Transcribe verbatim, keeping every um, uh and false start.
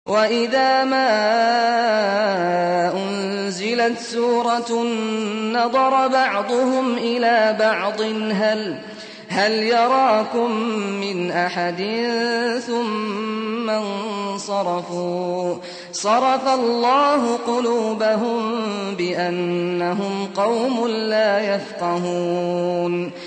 وَإِذَا مَا أُنزِلَتْ سُورَةٌ نَّظَرَ بَعْضُهُمْ إِلَىٰ بَعْضٍ هَلْ يَرَاكُم مِّنْ أَحَدٍ ثُمَّ انصَرَفُوا ۚ صَرَفَ اللَّهُ قُلُوبَهُم بِأَنَّهُمْ قَوْمٌ لَّا يَفْقَهُونَ